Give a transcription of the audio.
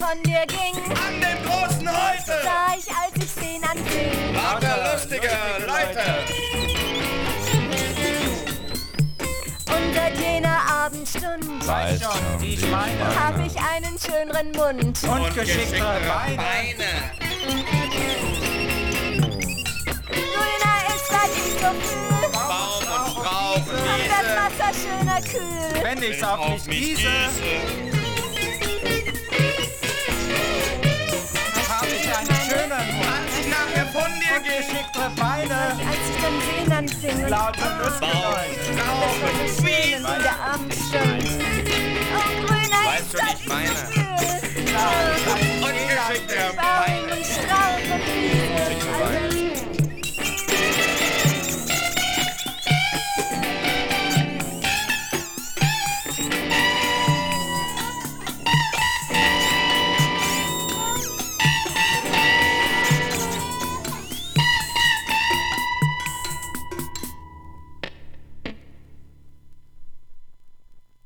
von dir ging. An dem großen Heute Sah ich, als ich den anfing. lauter lustige Leute. Und seit jener Abendstund Weiß schon, wie ich meine. hab ich einen schöneren Mund. Und geschicktere Beine. Grüner ist das ich so fühl. Baum und Strauch und Und das Wiese. Wasser schöner kühl. Wenn ich's auf mich gieße, hab ich einen schönen Mund. Als ich nach mir von dir Und ging, geschicktere Beine. Als ich dann sehen anfing und Lauter lustige Baum Leute. und Strauch das war und so schön in Wiese. der Abendstund. Oh, grüner Weißt ist du, das wie ich meine? so fühl.